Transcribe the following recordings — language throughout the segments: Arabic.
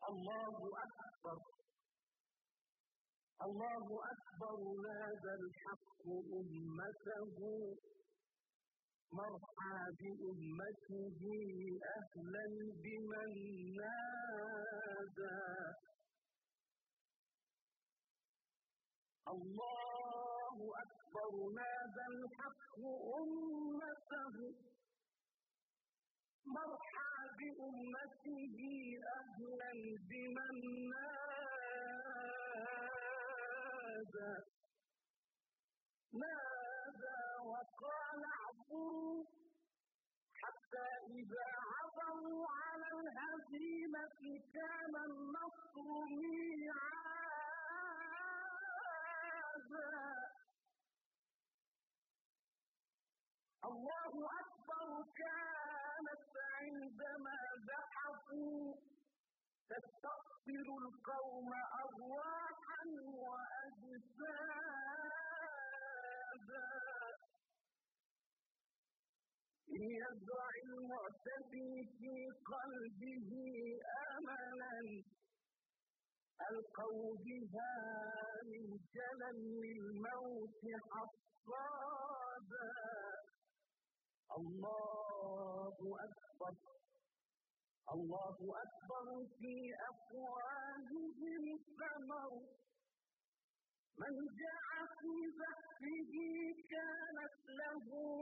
الله أكبر الله أكبر نادى الحق أمته مرحى بأمته أهلا بمن نادى الله أكبر نادى الحق أمته مرحى بأمته أهلا بمن نادى نادى وقال اعبروا حتى إذا عبروا على الهزيمة كان النصر ميعادا الله أكبر كانت عندما زحفوا تستقبل القوم أرواحا وأجسادا إن يزرع المعتدي في قلبه أملا ألقوا بها من جلل الموت حصادا الله أكبر الله أكبر في أفواههم ثمر من جاء في زحفه كانت له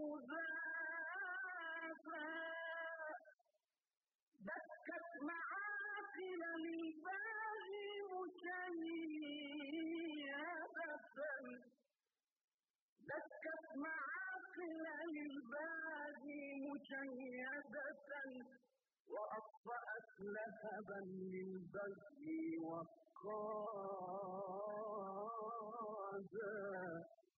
ذاتا دكت معاقل للباغي مشيدة دكت معاقل للباغي مشيدة وأطفأت لهبا للبغي وقادا